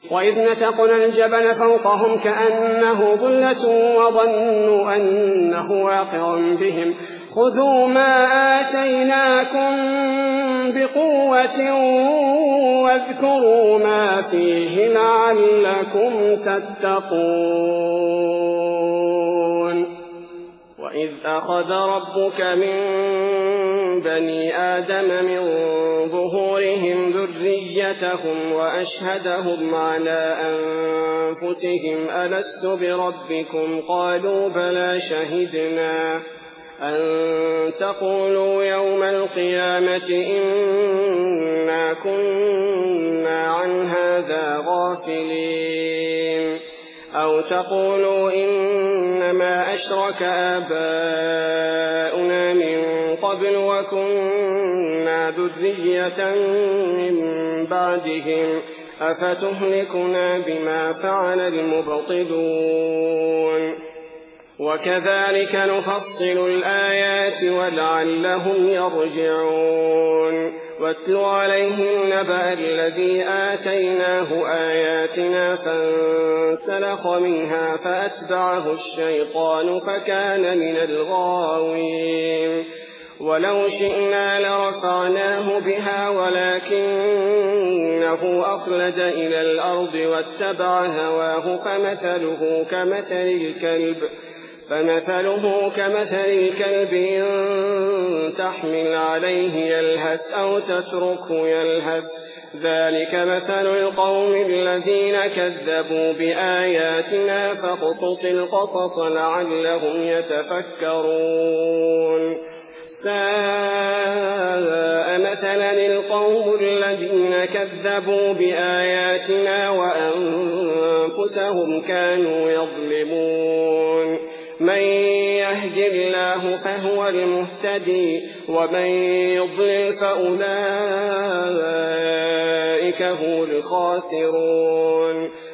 وإذ نتقنا الجبل فوقهم كأنه ظلة وظنوا أنه واقع بهم خذوا ما آتيناكم بقوة واذكروا ما فيه لعلكم تتقون وإذ أخذ ربك من بني آدم من ظهورهم ذريتهم وأشهدهم على أنفسهم ألست بربكم قالوا بلى شهدنا أن تقولوا يوم القيامة إنا كنا عن هذا غافلين أو تقولوا إنما أشرك آباؤنا من قبل وكنا ذرية من بعدهم أفتهلكنا بما فعل المبطلون وكذلك نفصل الآيات ولعلهم يرجعون واتل عليهم نبأ الذي آتيناه آياتنا فانسلخ منها فأتبعه الشيطان فكان من الغاوين ولو شئنا لرفعناه بها ولكنه أخلد إلى الأرض واتبع هواه فمثله كمثل الكلب إن تحمل عليه يلهث أو تتركه يلهث ذلك مثل القوم الذين كذبوا بآياتنا فاقصص القصص لعلهم يتفكرون ساء مثلا القوم الذين كذبوا بآياتنا وأنفسهم كانوا يظلمون من يهد الله فهو المهتدي ومن يضلل فأولئك هم الخاسرون